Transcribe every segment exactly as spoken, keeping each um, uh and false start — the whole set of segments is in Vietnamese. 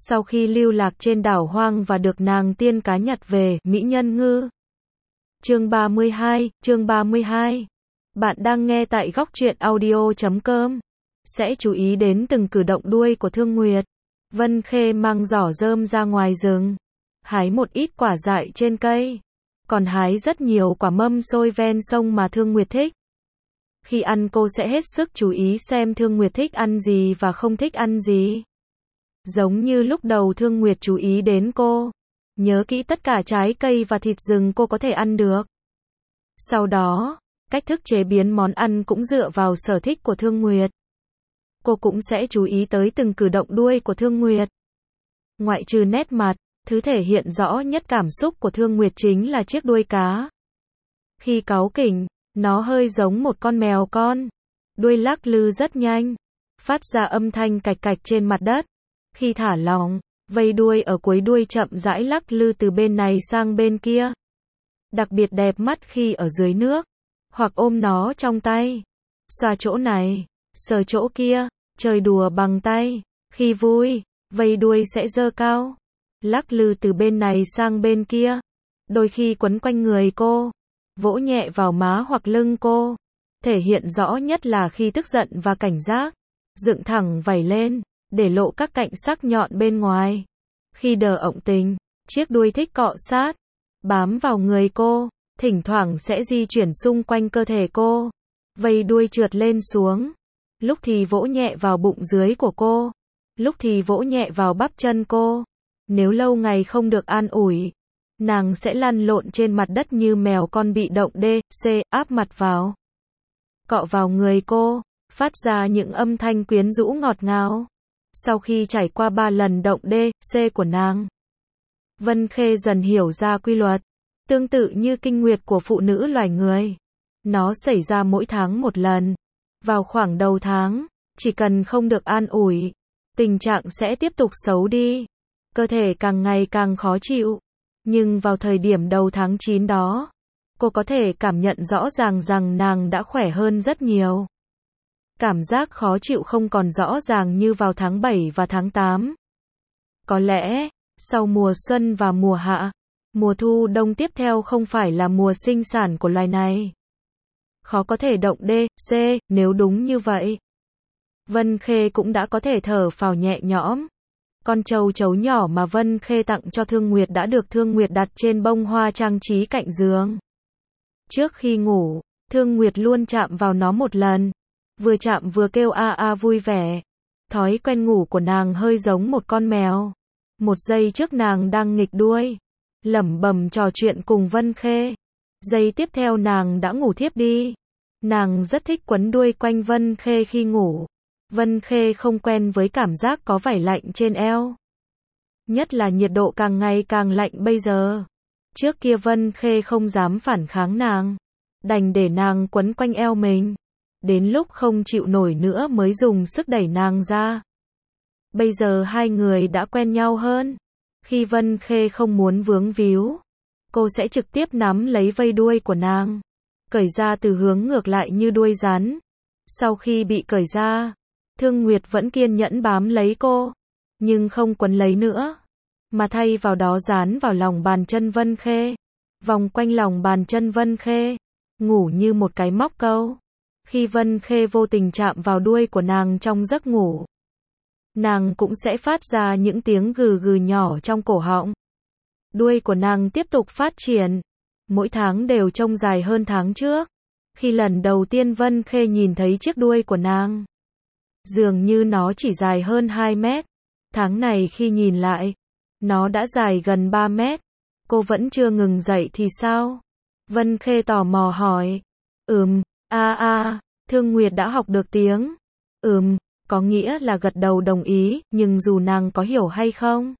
Sau khi lưu lạc trên đảo hoang và được nàng tiên cá nhặt về, mỹ nhân ngư. Chương ba mươi hai, chương ba mươi hai. Bạn đang nghe tại góc truyện audio chấm com. Sẽ chú ý đến từng cử động đuôi của Thương Nguyệt. Vân Khê mang giỏ rơm ra ngoài rừng, hái một ít quả dại trên cây, còn hái rất nhiều quả mâm xôi ven sông mà Thương Nguyệt thích. Khi ăn cô sẽ hết sức chú ý xem Thương Nguyệt thích ăn gì và không thích ăn gì. Giống như lúc đầu Thương Nguyệt chú ý đến cô, nhớ kỹ tất cả trái cây và thịt rừng cô có thể ăn được. Sau đó, cách thức chế biến món ăn cũng dựa vào sở thích của Thương Nguyệt. Cô cũng sẽ chú ý tới từng cử động đuôi của Thương Nguyệt. Ngoại trừ nét mặt, thứ thể hiện rõ nhất cảm xúc của Thương Nguyệt chính là chiếc đuôi cá. Khi cáu kỉnh, nó hơi giống một con mèo con. Đuôi lắc lư rất nhanh, phát ra âm thanh cạch cạch trên mặt đất. Khi thả lỏng, vây đuôi ở cuối đuôi chậm rãi lắc lư từ bên này sang bên kia. Đặc biệt đẹp mắt khi ở dưới nước, hoặc ôm nó trong tay, xoa chỗ này, sờ chỗ kia, chơi đùa bằng tay. Khi vui, vây đuôi sẽ giơ cao, lắc lư từ bên này sang bên kia, đôi khi quấn quanh người cô, vỗ nhẹ vào má hoặc lưng cô. Thể hiện rõ nhất là khi tức giận và cảnh giác, dựng thẳng vảy lên, để lộ các cạnh sắc nhọn bên ngoài. Khi đờ ộng tình, chiếc đuôi thích cọ sát, bám vào người cô, thỉnh thoảng sẽ di chuyển xung quanh cơ thể cô, vây đuôi trượt lên xuống, lúc thì vỗ nhẹ vào bụng dưới của cô, lúc thì vỗ nhẹ vào bắp chân cô. Nếu lâu ngày không được an ủi, nàng sẽ lăn lộn trên mặt đất như mèo con bị động D, C, áp mặt vào, cọ vào người cô, phát ra những âm thanh quyến rũ ngọt ngào. Sau khi trải qua ba lần động D, C của nàng, Vân Khê dần hiểu ra quy luật, tương tự như kinh nguyệt của phụ nữ loài người. Nó xảy ra mỗi tháng một lần. Vào khoảng đầu tháng, chỉ cần không được an ủi, tình trạng sẽ tiếp tục xấu đi. Cơ thể càng ngày càng khó chịu. Nhưng vào thời điểm đầu tháng chín đó, cô có thể cảm nhận rõ ràng rằng nàng đã khỏe hơn rất nhiều. Cảm giác khó chịu không còn rõ ràng như vào tháng bảy và tháng tám. Có lẽ, sau mùa xuân và mùa hạ, mùa thu đông tiếp theo không phải là mùa sinh sản của loài này. Khó có thể động D, C, nếu đúng như vậy. Vân Khê cũng đã có thể thở phào nhẹ nhõm. Con trâu chấu nhỏ mà Vân Khê tặng cho Thương Nguyệt đã được Thương Nguyệt đặt trên bông hoa trang trí cạnh giường. Trước khi ngủ, Thương Nguyệt luôn chạm vào nó một lần. Vừa chạm vừa kêu a a vui vẻ. Thói quen ngủ của nàng hơi giống một con mèo. Một giây trước nàng đang nghịch đuôi, lẩm bẩm trò chuyện cùng Vân Khê. Giây tiếp theo nàng đã ngủ thiếp đi. Nàng rất thích quấn đuôi quanh Vân Khê khi ngủ. Vân Khê không quen với cảm giác có vảy lạnh trên eo. Nhất là nhiệt độ càng ngày càng lạnh bây giờ. Trước kia Vân Khê không dám phản kháng nàng, đành để nàng quấn quanh eo mình. Đến lúc không chịu nổi nữa mới dùng sức đẩy nàng ra. Bây giờ hai người đã quen nhau hơn. Khi Vân Khê không muốn vướng víu, cô sẽ trực tiếp nắm lấy vây đuôi của nàng, cởi ra từ hướng ngược lại như đuôi rắn. Sau khi bị cởi ra, Thương Nguyệt vẫn kiên nhẫn bám lấy cô, nhưng không quấn lấy nữa, mà thay vào đó dán vào lòng bàn chân Vân Khê, vòng quanh lòng bàn chân Vân Khê, ngủ như một cái móc câu. Khi Vân Khê vô tình chạm vào đuôi của nàng trong giấc ngủ, nàng cũng sẽ phát ra những tiếng gừ gừ nhỏ trong cổ họng. Đuôi của nàng tiếp tục phát triển, mỗi tháng đều trông dài hơn tháng trước. Khi lần đầu tiên Vân Khê nhìn thấy chiếc đuôi của nàng, dường như nó chỉ dài hơn hai mét. Tháng này khi nhìn lại, nó đã dài gần ba mét. Cô vẫn chưa ngừng dậy thì sao? Vân Khê tò mò hỏi. Ừm, a a, Thương Nguyệt đã học được tiếng. Ừm, có nghĩa là gật đầu đồng ý, nhưng dù nàng có hiểu hay không,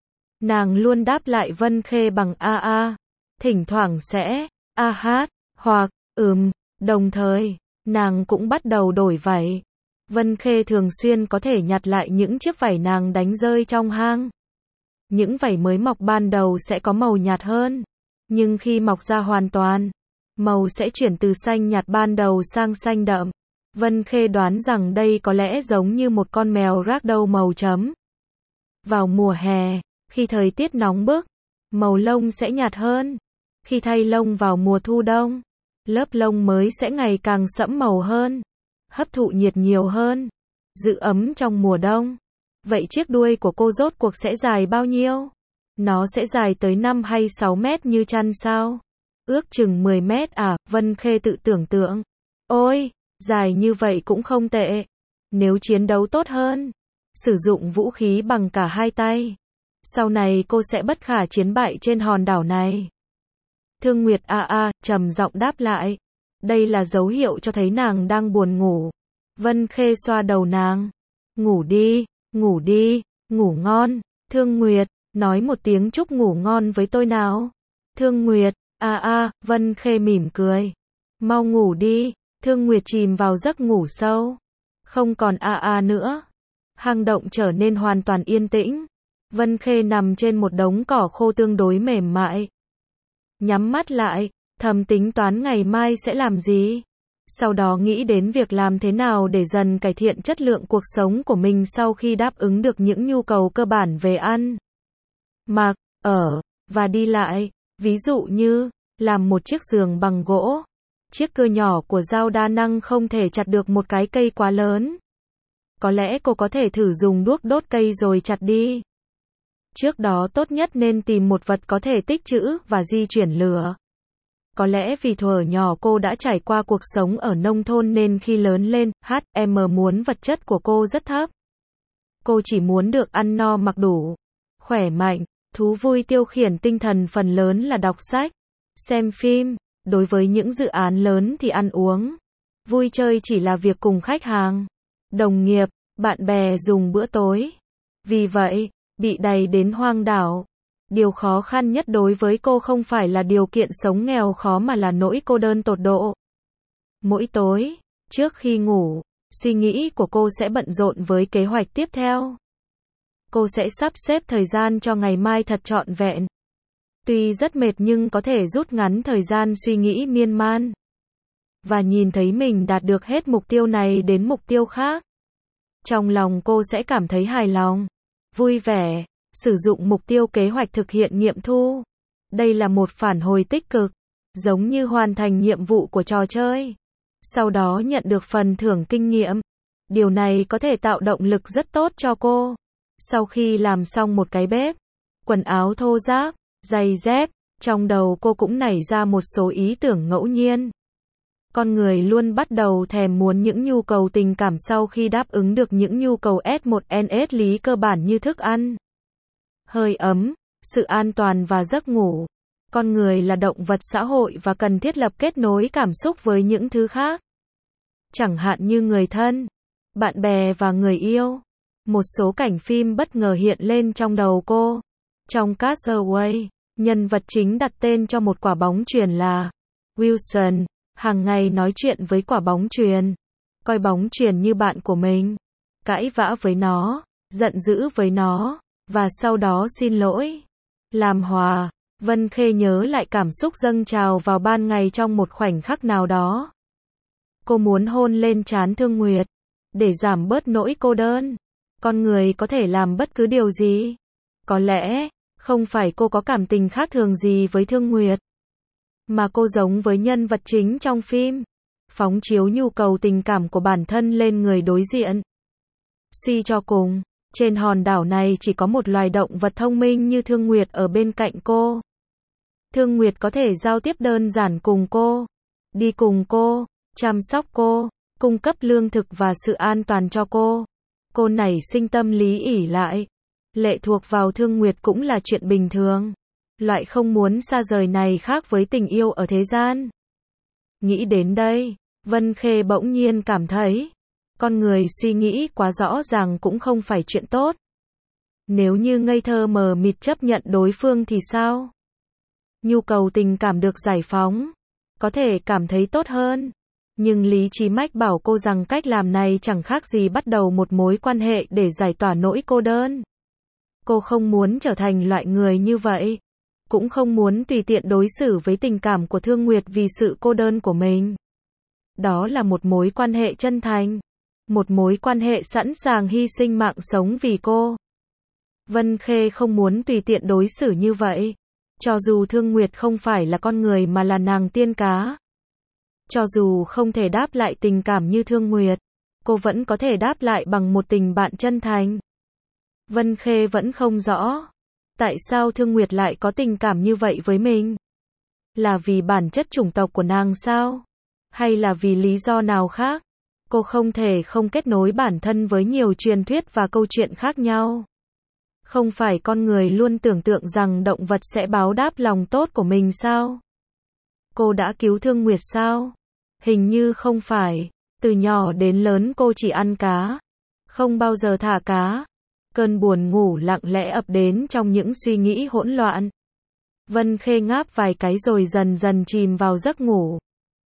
nàng luôn đáp lại Vân Khê bằng a a. Thỉnh thoảng sẽ a hát, hoặc ừm, đồng thời, nàng cũng bắt đầu đổi vảy. Vân Khê thường xuyên có thể nhặt lại những chiếc vảy nàng đánh rơi trong hang. Những vảy mới mọc ban đầu sẽ có màu nhạt hơn, nhưng khi mọc ra hoàn toàn, màu sẽ chuyển từ xanh nhạt ban đầu sang xanh đậm. Vân Khê đoán rằng đây có lẽ giống như một con mèo ragdoll màu chấm. Vào mùa hè, khi thời tiết nóng bức, màu lông sẽ nhạt hơn. Khi thay lông vào mùa thu đông, lớp lông mới sẽ ngày càng sẫm màu hơn, hấp thụ nhiệt nhiều hơn, giữ ấm trong mùa đông. Vậy chiếc đuôi của cô rốt cuộc sẽ dài bao nhiêu? Nó sẽ dài tới năm hay sáu mét như chăn sao? Ước chừng mười mét à? Vân Khê tự tưởng tượng. Ôi, dài như vậy cũng không tệ. Nếu chiến đấu tốt hơn, sử dụng vũ khí bằng cả hai tay, sau này cô sẽ bất khả chiến bại trên hòn đảo này. Thương Nguyệt a a, trầm giọng đáp lại. Đây là dấu hiệu cho thấy nàng đang buồn ngủ. Vân Khê xoa đầu nàng. Ngủ đi, ngủ đi, ngủ ngon. Thương Nguyệt, nói một tiếng chúc ngủ ngon với tôi nào. Thương Nguyệt, a a, Vân Khê mỉm cười. Mau ngủ đi. Thương Nguyệt chìm vào giấc ngủ sâu. Không còn a a nữa. Hang động trở nên hoàn toàn yên tĩnh. Vân Khê nằm trên một đống cỏ khô tương đối mềm mại. Nhắm mắt lại, thầm tính toán ngày mai sẽ làm gì. Sau đó nghĩ đến việc làm thế nào để dần cải thiện chất lượng cuộc sống của mình sau khi đáp ứng được những nhu cầu cơ bản về ăn, mặc, ở, và đi lại. Ví dụ như, làm một chiếc giường bằng gỗ. Chiếc cưa nhỏ của dao đa năng không thể chặt được một cái cây quá lớn. Có lẽ cô có thể thử dùng đuốc đốt cây rồi chặt đi. Trước đó tốt nhất nên tìm một vật có thể tích trữ và di chuyển lửa. Có lẽ vì thuở nhỏ cô đã trải qua cuộc sống ở nông thôn nên khi lớn lên, hát em muốn vật chất của cô rất thấp. Cô chỉ muốn được ăn no mặc đủ, khỏe mạnh, thú vui tiêu khiển tinh thần phần lớn là đọc sách, xem phim. Đối với những dự án lớn thì ăn uống, vui chơi chỉ là việc cùng khách hàng, đồng nghiệp, bạn bè dùng bữa tối. Vì vậy, bị đày đến hoang đảo. Điều khó khăn nhất đối với cô không phải là điều kiện sống nghèo khó mà là nỗi cô đơn tột độ. Mỗi tối, trước khi ngủ, suy nghĩ của cô sẽ bận rộn với kế hoạch tiếp theo. Cô sẽ sắp xếp thời gian cho ngày mai thật trọn vẹn. Tuy rất mệt nhưng có thể rút ngắn thời gian suy nghĩ miên man. Và nhìn thấy mình đạt được hết mục tiêu này đến mục tiêu khác. Trong lòng cô sẽ cảm thấy hài lòng, vui vẻ, sử dụng mục tiêu kế hoạch thực hiện nghiệm thu. Đây là một phản hồi tích cực, giống như hoàn thành nhiệm vụ của trò chơi. Sau đó nhận được phần thưởng kinh nghiệm. Điều này có thể tạo động lực rất tốt cho cô. Sau khi làm xong một cái bếp, quần áo thô ráp, giày dép, trong đầu cô cũng nảy ra một số ý tưởng ngẫu nhiên. Con người luôn bắt đầu thèm muốn những nhu cầu tình cảm sau khi đáp ứng được những nhu cầu S một N S lý cơ bản như thức ăn, hơi ấm, sự an toàn và giấc ngủ. Con người là động vật xã hội và cần thiết lập kết nối cảm xúc với những thứ khác. Chẳng hạn như người thân, bạn bè và người yêu. Một số cảnh phim bất ngờ hiện lên trong đầu cô. Trong Castaway, nhân vật chính đặt tên cho một quả bóng chuyền là Wilson, hàng ngày nói chuyện với quả bóng chuyền, coi bóng chuyền như bạn của mình, cãi vã với nó, giận dữ với nó, và sau đó xin lỗi, làm hòa. Vân Khê nhớ lại cảm xúc dâng trào vào ban ngày trong một khoảnh khắc nào đó. Cô muốn hôn lên trán Thương Nguyệt, để giảm bớt nỗi cô đơn. Con người có thể làm bất cứ điều gì. Có lẽ, không phải cô có cảm tình khác thường gì với Thương Nguyệt, mà cô giống với nhân vật chính trong phim, phóng chiếu nhu cầu tình cảm của bản thân lên người đối diện. Suy cho cùng, trên hòn đảo này chỉ có một loài động vật thông minh như Thương Nguyệt ở bên cạnh cô. Thương Nguyệt có thể giao tiếp đơn giản cùng cô, đi cùng cô, chăm sóc cô, cung cấp lương thực và sự an toàn cho cô. Cô nảy sinh tâm lý ỷ lại, lệ thuộc vào Thương Nguyệt cũng là chuyện bình thường. Loại không muốn xa rời này khác với tình yêu ở thế gian. Nghĩ đến đây, Vân Khê bỗng nhiên cảm thấy, con người suy nghĩ quá rõ ràng cũng không phải chuyện tốt. Nếu như ngây thơ mờ mịt chấp nhận đối phương thì sao? Nhu cầu tình cảm được giải phóng, có thể cảm thấy tốt hơn. Nhưng lý trí mách bảo cô rằng cách làm này chẳng khác gì bắt đầu một mối quan hệ để giải tỏa nỗi cô đơn. Cô không muốn trở thành loại người như vậy. Cũng không muốn tùy tiện đối xử với tình cảm của Thương Nguyệt vì sự cô đơn của mình. Đó là một mối quan hệ chân thành. Một mối quan hệ sẵn sàng hy sinh mạng sống vì cô. Vân Khê không muốn tùy tiện đối xử như vậy. Cho dù Thương Nguyệt không phải là con người mà là nàng tiên cá. Cho dù không thể đáp lại tình cảm như Thương Nguyệt, cô vẫn có thể đáp lại bằng một tình bạn chân thành. Vân Khê vẫn không rõ, tại sao Thương Nguyệt lại có tình cảm như vậy với mình? Là vì bản chất chủng tộc của nàng sao? Hay là vì lý do nào khác? Cô không thể không kết nối bản thân với nhiều truyền thuyết và câu chuyện khác nhau. Không phải con người luôn tưởng tượng rằng động vật sẽ báo đáp lòng tốt của mình sao? Cô đã cứu Thương Nguyệt sao? Hình như không phải. Từ nhỏ đến lớn cô chỉ ăn cá, không bao giờ thả cá. Cơn buồn ngủ lặng lẽ ập đến trong những suy nghĩ hỗn loạn. Vân Khê ngáp vài cái rồi dần dần chìm vào giấc ngủ.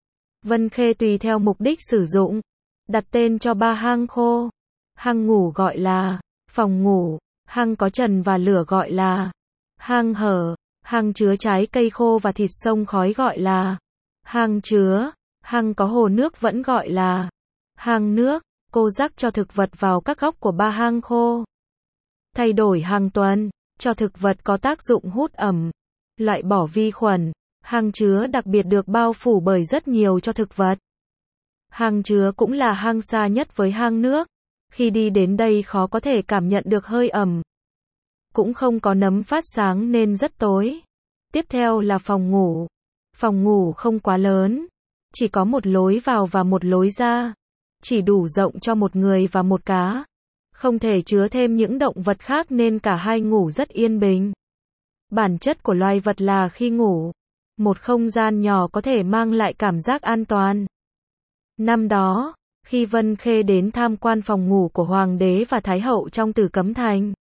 Vân Khê tùy theo mục đích sử dụng, đặt tên cho ba hang khô. Hang ngủ gọi là phòng ngủ, hang có trần và lửa gọi là hang hở, hang chứa trái cây khô và thịt sông khói gọi là hang chứa, hang có hồ nước vẫn gọi là hang nước. Cô rắc cho thực vật vào các góc của ba hang khô. Thay đổi hàng tuần, cho thực vật có tác dụng hút ẩm, loại bỏ vi khuẩn. Hang chứa đặc biệt được bao phủ bởi rất nhiều cho thực vật. Hang chứa cũng là hang xa nhất với hang nước. Khi đi đến đây khó có thể cảm nhận được hơi ẩm. Cũng không có nấm phát sáng nên rất tối. Tiếp theo là phòng ngủ. Phòng ngủ không quá lớn, chỉ có một lối vào và một lối ra. Chỉ đủ rộng cho một người và một cá. Không thể chứa thêm những động vật khác nên cả hai ngủ rất yên bình. Bản chất của loài vật là khi ngủ, một không gian nhỏ có thể mang lại cảm giác an toàn. Năm đó, khi Vân Khê đến tham quan phòng ngủ của Hoàng đế và Thái hậu trong Tử Cấm Thành,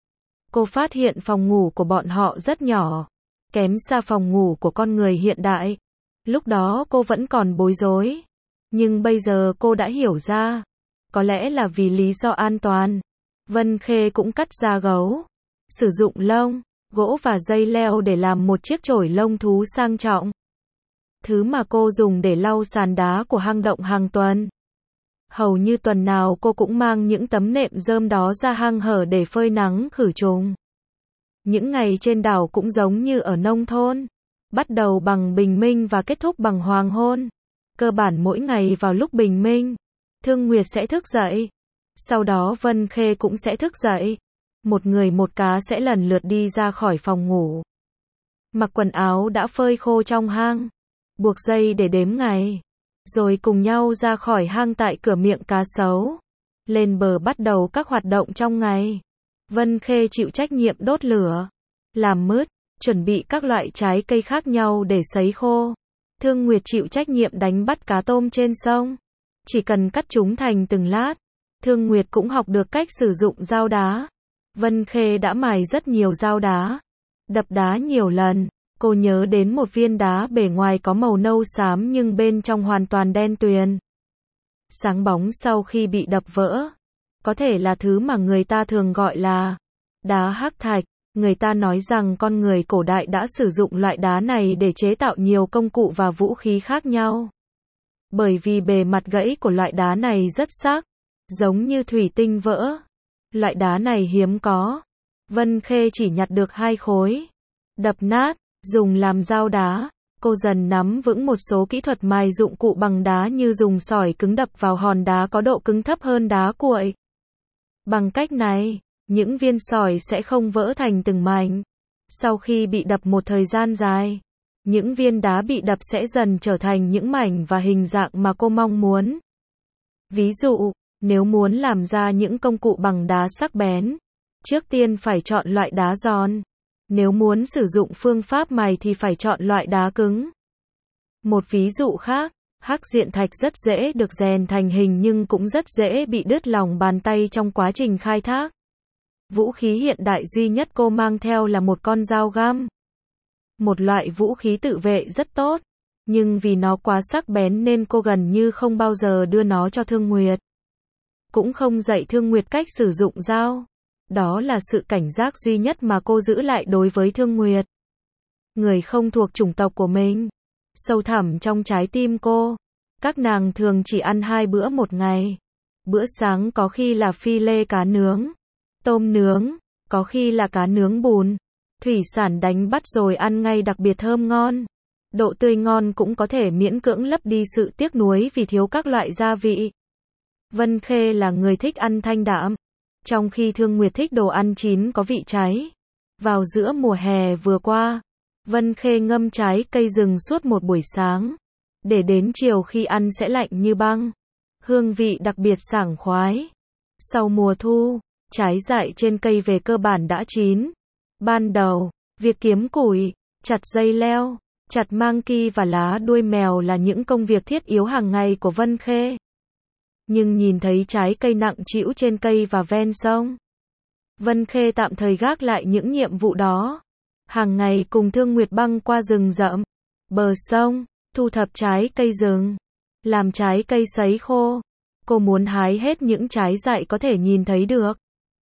cô phát hiện phòng ngủ của bọn họ rất nhỏ, kém xa phòng ngủ của con người hiện đại. Lúc đó cô vẫn còn bối rối, nhưng bây giờ cô đã hiểu ra, có lẽ là vì lý do an toàn. Vân Khê cũng cắt da gấu, sử dụng lông, gỗ và dây leo để làm một chiếc chổi lông thú sang trọng. Thứ mà cô dùng để lau sàn đá của hang động hàng tuần. Hầu như tuần nào cô cũng mang những tấm nệm rơm đó ra hang hở để phơi nắng khử trùng. Những ngày trên đảo cũng giống như ở nông thôn. Bắt đầu bằng bình minh và kết thúc bằng hoàng hôn. Cơ bản mỗi ngày vào lúc bình minh, Thương Nguyệt sẽ thức dậy. Sau đó Vân Khê cũng sẽ thức dậy. Một người một cá sẽ lần lượt đi ra khỏi phòng ngủ. Mặc quần áo đã phơi khô trong hang. Buộc dây để đếm ngày. Rồi cùng nhau ra khỏi hang tại cửa miệng cá sấu. Lên bờ bắt đầu các hoạt động trong ngày. Vân Khê chịu trách nhiệm đốt lửa, làm mứt, chuẩn bị các loại trái cây khác nhau để sấy khô. Thương Nguyệt chịu trách nhiệm đánh bắt cá tôm trên sông. Chỉ cần cắt chúng thành từng lát. Thương Nguyệt cũng học được cách sử dụng dao đá. Vân Khê đã mài rất nhiều dao đá, đập đá nhiều lần. Cô nhớ đến một viên đá bề ngoài có màu nâu xám nhưng bên trong hoàn toàn đen tuyền. Sáng bóng sau khi bị đập vỡ. Có thể là thứ mà người ta thường gọi là đá hắc thạch. Người ta nói rằng con người cổ đại đã sử dụng loại đá này để chế tạo nhiều công cụ và vũ khí khác nhau. Bởi vì bề mặt gãy của loại đá này rất sắc, giống như thủy tinh vỡ. Loại đá này hiếm có. Vân Khê chỉ nhặt được hai khối. Đập nát, dùng làm dao đá. Cô dần nắm vững một số kỹ thuật mài dụng cụ bằng đá như dùng sỏi cứng đập vào hòn đá có độ cứng thấp hơn đá cuội. Bằng cách này, những viên sỏi sẽ không vỡ thành từng mảnh. Sau khi bị đập một thời gian dài, những viên đá bị đập sẽ dần trở thành những mảnh và hình dạng mà cô mong muốn. Ví dụ, nếu muốn làm ra những công cụ bằng đá sắc bén, trước tiên phải chọn loại đá giòn. Nếu muốn sử dụng phương pháp mài thì phải chọn loại đá cứng. Một ví dụ khác, hắc diện thạch rất dễ được rèn thành hình nhưng cũng rất dễ bị đứt lòng bàn tay trong quá trình khai thác. Vũ khí hiện đại duy nhất cô mang theo là một con dao găm. Một loại vũ khí tự vệ rất tốt, nhưng vì nó quá sắc bén nên cô gần như không bao giờ đưa nó cho Thương Nguyệt. Cũng không dạy Thương Nguyệt cách sử dụng dao. Đó là sự cảnh giác duy nhất mà cô giữ lại đối với Thương Nguyệt. Người không thuộc chủng tộc của mình. Sâu thẳm trong trái tim cô, các nàng thường chỉ ăn hai bữa một ngày. Bữa sáng có khi là phi lê cá nướng, tôm nướng, Có khi là cá nướng bùn, thủy sản đánh bắt rồi ăn ngay đặc biệt thơm ngon. Độ tươi ngon cũng có thể miễn cưỡng lấp đi sự tiếc nuối vì thiếu các loại gia vị. Vân Khê là người thích ăn thanh đạm, trong khi Thương Nguyệt thích đồ ăn chín có vị cháy. Vào giữa mùa hè vừa qua, Vân Khê ngâm trái cây rừng suốt một buổi sáng, để đến chiều khi ăn sẽ lạnh như băng. Hương vị đặc biệt sảng khoái. Sau mùa thu, trái dại trên cây về cơ bản đã chín. Ban đầu, việc kiếm củi, chặt dây leo, chặt mang ki và lá đuôi mèo là những công việc thiết yếu hàng ngày của Vân Khê. Nhưng nhìn thấy trái cây nặng trĩu trên cây và ven sông, Vân Khê tạm thời gác lại những nhiệm vụ đó. Hàng ngày cùng Thương Nguyệt băng qua rừng rậm, bờ sông, thu thập trái cây rừng, làm trái cây sấy khô. Cô muốn hái hết những trái dại có thể nhìn thấy được.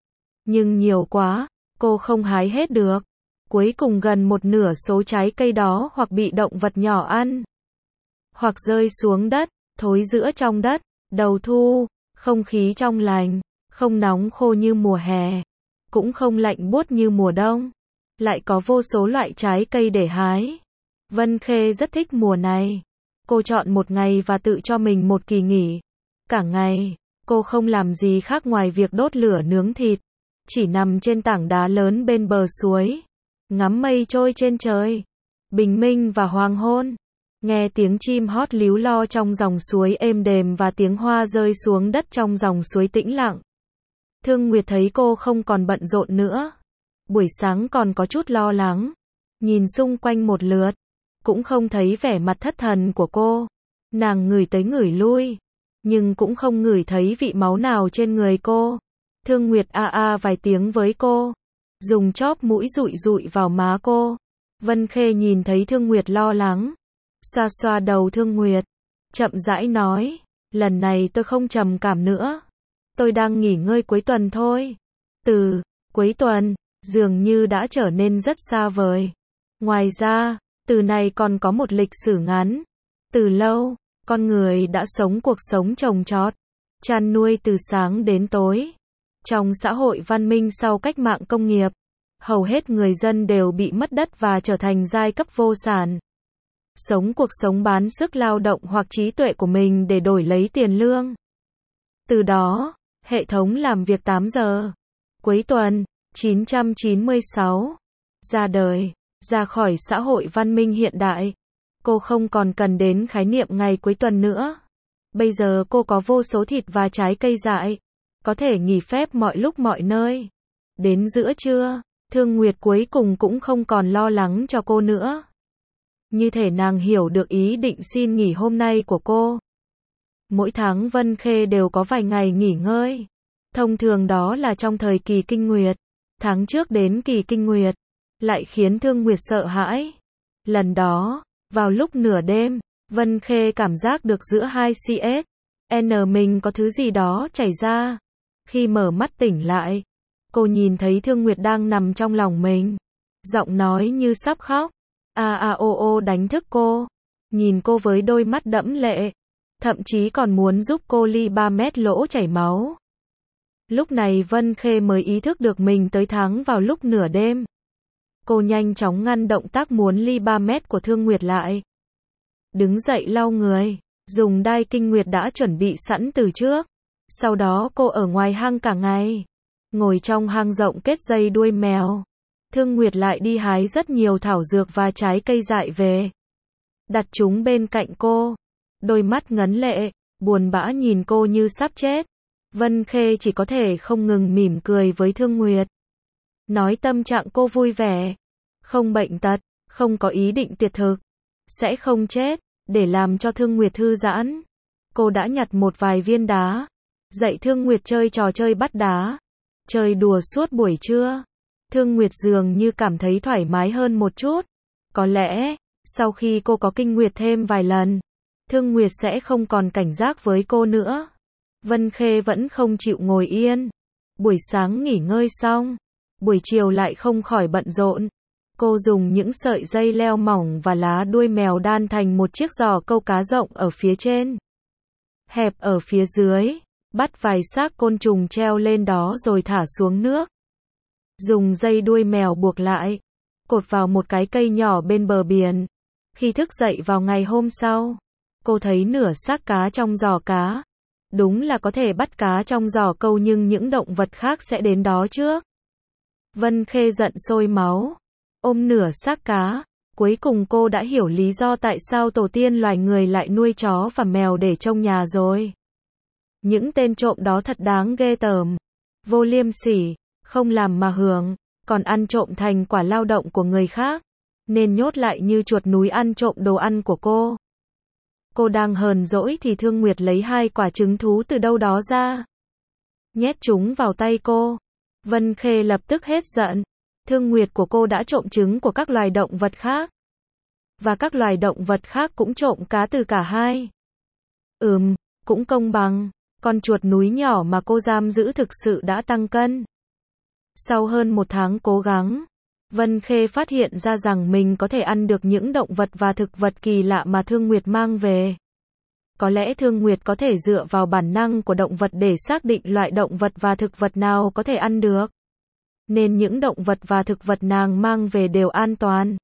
Nhưng nhiều quá, cô không hái hết được. Cuối cùng gần một nửa số trái cây đó hoặc bị động vật nhỏ ăn, hoặc rơi xuống đất, thối rữa trong đất. Đầu thu, không khí trong lành, không nóng khô như mùa hè, cũng không lạnh buốt như mùa đông. Lại có vô số loại trái cây để hái. Vân Khê rất thích mùa này. Cô chọn một ngày và tự cho mình một kỳ nghỉ. Cả ngày, cô không làm gì khác ngoài việc đốt lửa nướng thịt. Chỉ nằm trên tảng đá lớn bên bờ suối, ngắm mây trôi trên trời, bình minh và hoàng hôn. Nghe tiếng chim hót líu lo trong dòng suối êm đềm và tiếng hoa rơi xuống đất trong dòng suối tĩnh lặng. Thương Nguyệt thấy cô không còn bận rộn nữa. Buổi sáng còn có chút lo lắng. Nhìn xung quanh một lượt, cũng không thấy vẻ mặt thất thần của cô. Nàng ngửi tới ngửi lui, nhưng cũng không ngửi thấy vị máu nào trên người cô. Thương Nguyệt a a vài tiếng với cô, dùng chóp mũi dụi dụi vào má cô. Vân Khê nhìn thấy Thương Nguyệt lo lắng, xoa xoa đầu Thương Nguyệt, chậm rãi nói, lần này tôi không trầm cảm nữa. Tôi đang nghỉ ngơi cuối tuần thôi. Từ cuối tuần, dường như đã trở nên rất xa vời. Ngoài ra, từ này còn có một lịch sử ngắn. Từ lâu, con người đã sống cuộc sống trồng trọt, chăn nuôi từ sáng đến tối. Trong xã hội văn minh sau cách mạng công nghiệp, hầu hết người dân đều bị mất đất và trở thành giai cấp vô sản. Sống cuộc sống bán sức lao động hoặc trí tuệ của mình để đổi lấy tiền lương. Từ đó, hệ thống làm việc tám giờ cuối tuần, chín trăm chín mươi sáu, ra đời, ra khỏi xã hội văn minh hiện đại. Cô không còn cần đến khái niệm ngày cuối tuần nữa. Bây giờ cô có vô số thịt và trái cây dại, có thể nghỉ phép mọi lúc mọi nơi. Đến giữa trưa, Thương Nguyệt cuối cùng cũng không còn lo lắng cho cô nữa. Như thể nàng hiểu được ý định xin nghỉ hôm nay của cô. Mỗi tháng Vân Khê đều có vài ngày nghỉ ngơi. Thông thường đó là trong thời kỳ kinh nguyệt. Tháng trước đến kỳ kinh nguyệt, lại khiến Thương Nguyệt sợ hãi. Lần đó, vào lúc nửa đêm, Vân Khê cảm giác được giữa hai xê ét en mình có thứ gì đó chảy ra. Khi mở mắt tỉnh lại, cô nhìn thấy Thương Nguyệt đang nằm trong lòng mình. Giọng nói như sắp khóc. A a o o đánh thức cô. Nhìn cô với đôi mắt đẫm lệ. Thậm chí còn muốn giúp cô ly ba mét lỗ chảy máu. Lúc này Vân Khê mới ý thức được mình tới tháng vào lúc nửa đêm. Cô nhanh chóng ngăn động tác muốn ly ba mét của Thương Nguyệt lại. Đứng dậy lau người, dùng đai kinh nguyệt đã chuẩn bị sẵn từ trước. Sau đó cô ở ngoài hang cả ngày, ngồi trong hang rộng kết dây đuôi mèo. Thương Nguyệt lại đi hái rất nhiều thảo dược và trái cây dại về, đặt chúng bên cạnh cô. Đôi mắt ngấn lệ, buồn bã nhìn cô như sắp chết. Vân Khê chỉ có thể không ngừng mỉm cười với Thương Nguyệt. Nói tâm trạng cô vui vẻ, không bệnh tật, không có ý định tuyệt thực, sẽ không chết. Để làm cho Thương Nguyệt thư giãn, cô đã nhặt một vài viên đá, dạy Thương Nguyệt chơi trò chơi bắt đá, chơi đùa suốt buổi trưa. Thương Nguyệt dường như cảm thấy thoải mái hơn một chút. Có lẽ, sau khi cô có kinh nguyệt thêm vài lần, Thương Nguyệt sẽ không còn cảnh giác với cô nữa. Vân Khê vẫn không chịu ngồi yên. Buổi sáng nghỉ ngơi xong, buổi chiều lại không khỏi bận rộn. Cô dùng những sợi dây leo mỏng và lá đuôi mèo đan thành một chiếc giò câu cá rộng ở phía trên, hẹp ở phía dưới, bắt vài xác côn trùng treo lên đó rồi thả xuống nước. dùng dây đuôi mèo buộc lại, cột vào một cái cây nhỏ bên bờ biển. Khi thức dậy vào ngày hôm sau, cô thấy nửa xác cá trong giỏ cá. Đúng là có thể bắt cá trong giỏ câu nhưng những động vật khác sẽ đến đó trước. Vân Khê giận sôi máu, ôm nửa xác cá. Cuối cùng cô đã hiểu lý do tại sao tổ tiên loài người lại nuôi chó và mèo để trông nhà rồi. Những tên trộm đó thật đáng ghê tởm, vô liêm sỉ, không làm mà hưởng, còn ăn trộm thành quả lao động của người khác, nên nhốt lại như chuột núi ăn trộm đồ ăn của cô. Cô đang hờn dỗi thì Thương Nguyệt lấy hai quả trứng thú từ đâu đó ra, nhét chúng vào tay cô. Vân Khê lập tức hết giận. Thương Nguyệt của cô đã trộm trứng của các loài động vật khác, và các loài động vật khác cũng trộm cá từ cả hai. Ừm, cũng công bằng, con chuột núi nhỏ mà cô giam giữ thực sự đã tăng cân. Sau hơn một tháng cố gắng, Vân Khê phát hiện ra rằng mình có thể ăn được những động vật và thực vật kỳ lạ mà Thương Nguyệt mang về. Có lẽ Thương Nguyệt có thể dựa vào bản năng của động vật để xác định loại động vật và thực vật nào có thể ăn được. Nên những động vật và thực vật nàng mang về đều an toàn.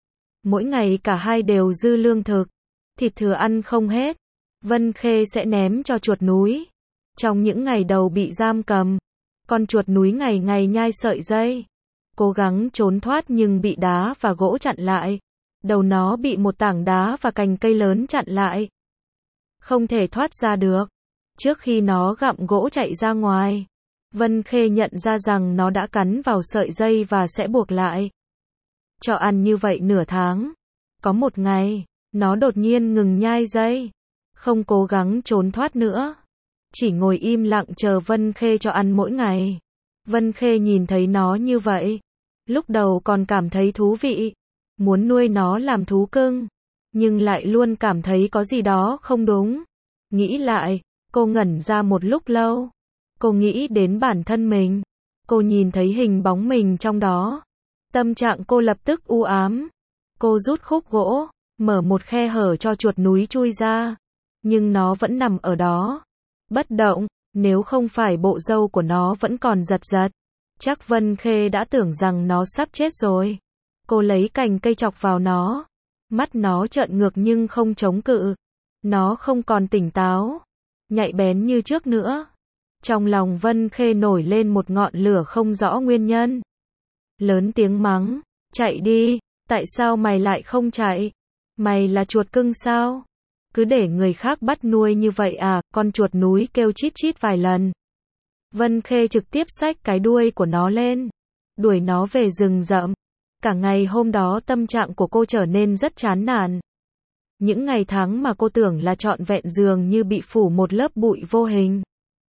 Mỗi ngày cả hai đều dư lương thực, thịt thừa ăn không hết. Vân Khê sẽ ném cho chuột núi. Trong những ngày đầu bị giam cầm, con chuột núi ngày ngày nhai sợi dây, cố gắng trốn thoát nhưng bị đá và gỗ chặn lại. Đầu nó bị một tảng đá và cành cây lớn chặn lại, không thể thoát ra được. Trước khi nó gặm gỗ chạy ra ngoài, Vân Khê nhận ra rằng nó đã cắn vào sợi dây và sẽ buộc lại. Cho ăn như vậy nửa tháng. Có một ngày, nó đột nhiên ngừng nhai dây, không cố gắng trốn thoát nữa, chỉ ngồi im lặng chờ Vân Khê cho ăn mỗi ngày. Vân Khê nhìn thấy nó như vậy, lúc đầu còn cảm thấy thú vị, muốn nuôi nó làm thú cưng, nhưng lại luôn cảm thấy có gì đó không đúng. Nghĩ lại, cô ngẩn ra một lúc lâu. Cô nghĩ đến bản thân mình. Cô nhìn thấy hình bóng mình trong đó. Tâm trạng cô lập tức u ám. Cô rút khúc gỗ, mở một khe hở cho chuột núi chui ra. Nhưng nó vẫn nằm ở đó, bất động. Nếu không phải bộ râu của nó vẫn còn giật giật, chắc Vân Khê đã tưởng rằng nó sắp chết rồi. Cô lấy cành cây chọc vào nó. Mắt nó trợn ngược nhưng không chống cự. Nó không còn tỉnh táo, nhạy bén như trước nữa. Trong lòng Vân Khê nổi lên một ngọn lửa không rõ nguyên nhân. Lớn tiếng mắng, chạy đi, tại sao mày lại không chạy? Mày là chuột cưng sao? Cứ để người khác bắt nuôi như vậy à? Con chuột núi kêu chít chít vài lần. Vân Khê trực tiếp xách cái đuôi của nó lên, đuổi nó về rừng rậm. Cả ngày hôm đó tâm trạng của cô trở nên rất chán nản. Những ngày tháng mà cô tưởng là trọn vẹn dường như bị phủ một lớp bụi vô hình.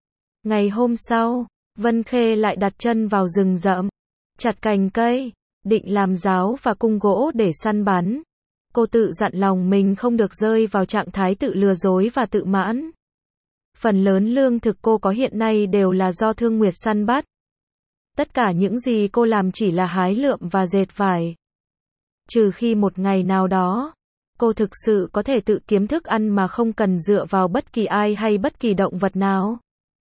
Ngày hôm sau, Vân Khê lại đặt chân vào rừng rậm, chặt cành cây, định làm giáo và cung gỗ để săn bắn. Cô tự dặn lòng mình không được rơi vào trạng thái tự lừa dối và tự mãn. Phần lớn lương thực cô có hiện nay đều là do Thương Nguyệt săn bắt. Tất cả những gì cô làm chỉ là hái lượm và dệt vải. Trừ khi một ngày nào đó, cô thực sự có thể tự kiếm thức ăn mà không cần dựa vào bất kỳ ai hay bất kỳ động vật nào.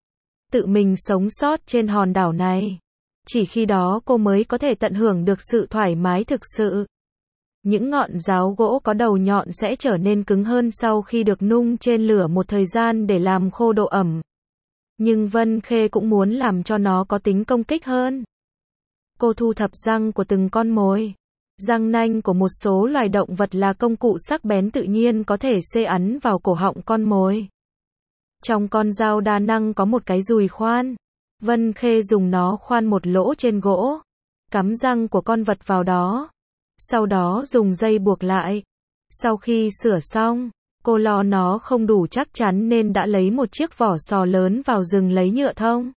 Tự mình sống sót trên hòn đảo này. Chỉ khi đó cô mới có thể tận hưởng được sự thoải mái thực sự. Những ngọn giáo gỗ có đầu nhọn sẽ trở nên cứng hơn sau khi được nung trên lửa một thời gian để làm khô độ ẩm. Nhưng Vân Khê cũng muốn làm cho nó có tính công kích hơn. Cô thu thập răng của từng con mồi. Răng nanh của một số loài động vật là công cụ sắc bén tự nhiên có thể xê ắn vào cổ họng con mồi. Trong con dao đa năng có một cái dùi khoan. Vân Khê dùng nó khoan một lỗ trên gỗ, cắm răng của con vật vào đó. Sau đó dùng dây buộc lại. Sau khi sửa xong, cô lo nó không đủ chắc chắn nên đã lấy một chiếc vỏ sò lớn vào rừng lấy nhựa thông.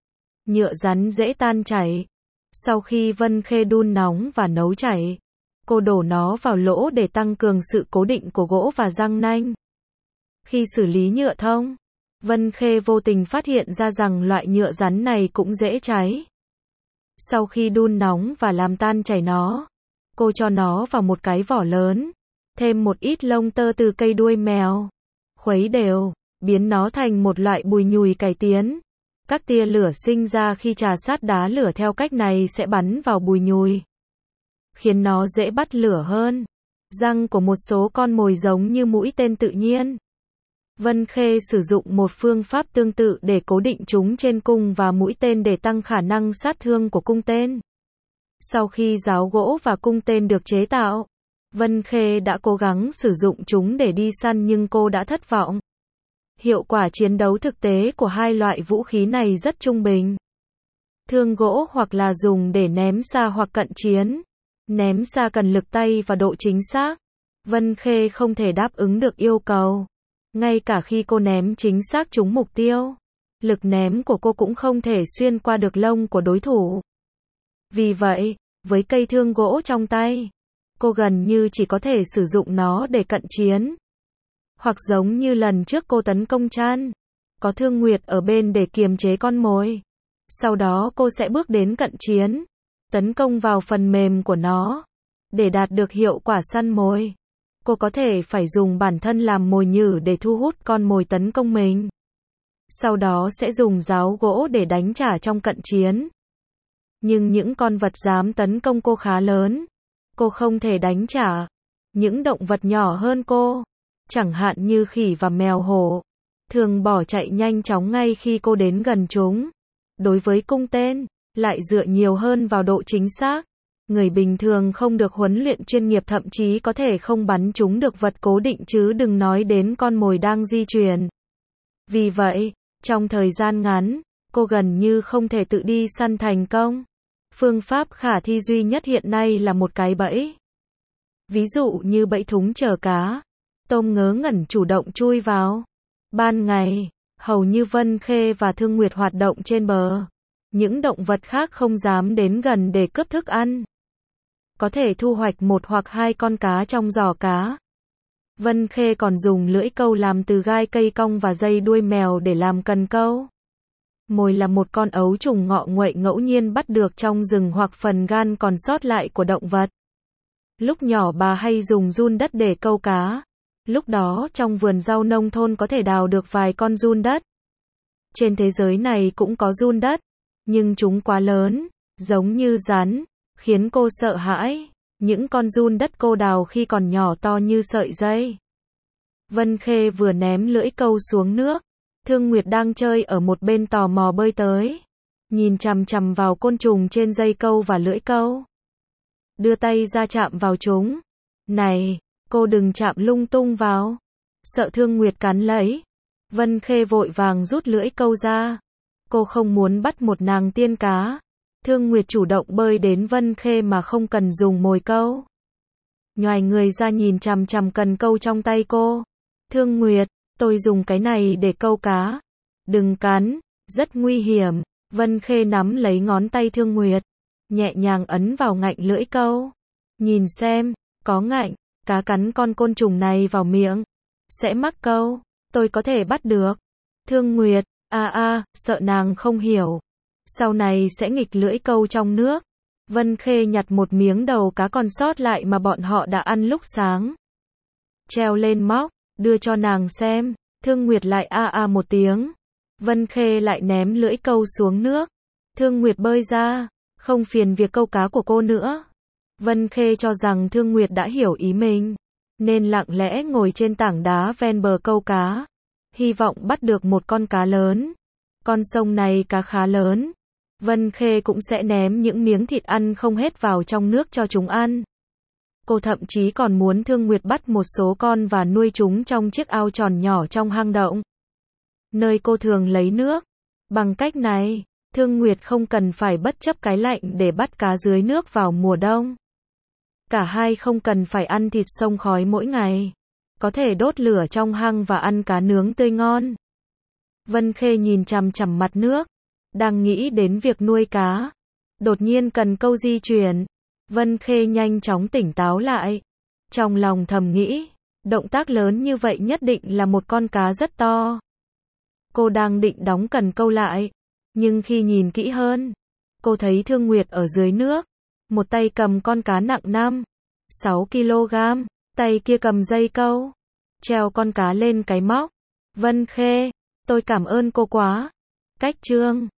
Nhựa rắn dễ tan chảy. Sau khi Vân Khê đun nóng và nấu chảy, cô đổ nó vào lỗ để tăng cường sự cố định của gỗ và răng nanh. Khi xử lý nhựa thông, Vân Khê vô tình phát hiện ra rằng loại nhựa rắn này cũng dễ cháy. Sau khi đun nóng và làm tan chảy nó, cô cho nó vào một cái vỏ lớn, thêm một ít lông tơ từ cây đuôi mèo, khuấy đều, biến nó thành một loại bùi nhùi cải tiến. Các tia lửa sinh ra khi trà sát đá lửa theo cách này sẽ bắn vào bùi nhùi, khiến nó dễ bắt lửa hơn. Răng của một số con mồi giống như mũi tên tự nhiên. Vân Khê sử dụng một phương pháp tương tự để cố định chúng trên cung và mũi tên để tăng khả năng sát thương của cung tên. Sau khi giáo gỗ và cung tên được chế tạo, Vân Khê đã cố gắng sử dụng chúng để đi săn nhưng cô đã thất vọng. Hiệu quả chiến đấu thực tế của hai loại vũ khí này rất trung bình. Thương gỗ hoặc là dùng để ném xa hoặc cận chiến. Ném xa cần lực tay và độ chính xác. Vân Khê không thể đáp ứng được yêu cầu. Ngay cả khi cô ném chính xác trúng mục tiêu, lực ném của cô cũng không thể xuyên qua được lông của đối thủ. Vì vậy, với cây thương gỗ trong tay, cô gần như chỉ có thể sử dụng nó để cận chiến. Hoặc giống như lần trước cô tấn công Chan, có Thương Nguyệt ở bên để kiềm chế con mồi. Sau đó cô sẽ bước đến cận chiến, tấn công vào phần mềm của nó. Để đạt được hiệu quả săn mồi, cô có thể phải dùng bản thân làm mồi nhử để thu hút con mồi tấn công mình. Sau đó sẽ dùng giáo gỗ để đánh trả trong cận chiến. Nhưng những con vật dám tấn công cô khá lớn. Cô không thể đánh trả. Những động vật nhỏ hơn cô, chẳng hạn như khỉ và mèo hổ, thường bỏ chạy nhanh chóng ngay khi cô đến gần chúng. Đối với cung tên, lại dựa nhiều hơn vào độ chính xác. Người bình thường không được huấn luyện chuyên nghiệp thậm chí có thể không bắn trúng được vật cố định chứ đừng nói đến con mồi đang di chuyển. Vì vậy, trong thời gian ngắn, cô gần như không thể tự đi săn thành công. Phương pháp khả thi duy nhất hiện nay là một cái bẫy. Ví dụ như bẫy thúng chở cá. Tôm ngớ ngẩn chủ động chui vào. Ban ngày, hầu như Vân Khê và Thương Nguyệt hoạt động trên bờ. Những động vật khác không dám đến gần để cướp thức ăn. Có thể thu hoạch một hoặc hai con cá trong giỏ cá. Vân Khê còn dùng lưỡi câu làm từ gai cây cong và dây đuôi mèo để làm cần câu. Mồi là một con ấu trùng ngọ nguậy ngẫu nhiên bắt được trong rừng hoặc phần gan còn sót lại của động vật. Lúc nhỏ bà hay dùng giun đất để câu cá. Lúc đó trong vườn rau nông thôn có thể đào được vài con giun đất. Trên thế giới này cũng có giun đất, nhưng chúng quá lớn, giống như rắn, khiến cô sợ hãi. Những con giun đất cô đào khi còn nhỏ to như sợi dây. Vân Khê vừa ném lưỡi câu xuống nước. Thương Nguyệt đang chơi ở một bên tò mò bơi tới. Nhìn chằm chằm vào côn trùng trên dây câu và lưỡi câu. Đưa tay ra chạm vào chúng. Này, cô đừng chạm lung tung vào. Sợ Thương Nguyệt cắn lấy. Vân Khê vội vàng rút lưỡi câu ra. Cô không muốn bắt một nàng tiên cá. Thương Nguyệt chủ động bơi đến Vân Khê mà không cần dùng mồi câu. Nhoài người ra nhìn chằm chằm cần câu trong tay cô. Thương Nguyệt, tôi dùng cái này để câu cá. Đừng cắn, rất nguy hiểm. Vân Khê nắm lấy ngón tay Thương Nguyệt, nhẹ nhàng ấn vào ngạnh lưỡi câu. Nhìn xem, có ngạnh, cá cắn con côn trùng này vào miệng, sẽ mắc câu, tôi có thể bắt được. Thương Nguyệt, a a, sợ nàng không hiểu. Sau này sẽ nghịch lưỡi câu trong nước. Vân Khê nhặt một miếng đầu cá còn sót lại mà bọn họ đã ăn lúc sáng. Treo lên móc, đưa cho nàng xem. Thương Nguyệt lại a a một tiếng. Vân Khê lại ném lưỡi câu xuống nước. Thương Nguyệt bơi ra, không phiền việc câu cá của cô nữa. Vân Khê cho rằng Thương Nguyệt đã hiểu ý mình, nên lặng lẽ ngồi trên tảng đá ven bờ câu cá. Hy vọng bắt được một con cá lớn. Con sông này cá khá lớn. Vân Khê cũng sẽ ném những miếng thịt ăn không hết vào trong nước cho chúng ăn. Cô thậm chí còn muốn Thương Nguyệt bắt một số con và nuôi chúng trong chiếc ao tròn nhỏ trong hang động, nơi cô thường lấy nước. Bằng cách này, Thương Nguyệt không cần phải bất chấp cái lạnh để bắt cá dưới nước vào mùa đông. Cả hai không cần phải ăn thịt sông khói mỗi ngày. Có thể đốt lửa trong hang và ăn cá nướng tươi ngon. Vân Khê nhìn chằm chằm mặt nước, đang nghĩ đến việc nuôi cá. Đột nhiên cần câu di chuyển. Vân Khê nhanh chóng tỉnh táo lại. Trong lòng thầm nghĩ, động tác lớn như vậy nhất định là một con cá rất to. Cô đang định đóng cần câu lại, nhưng khi nhìn kỹ hơn, cô thấy Thương Nguyệt ở dưới nước. Một tay cầm con cá nặng năm, sáu ki lô gam, tay kia cầm dây câu, treo con cá lên cái móc. Vân Khê, tôi cảm ơn cô quá. Cách chương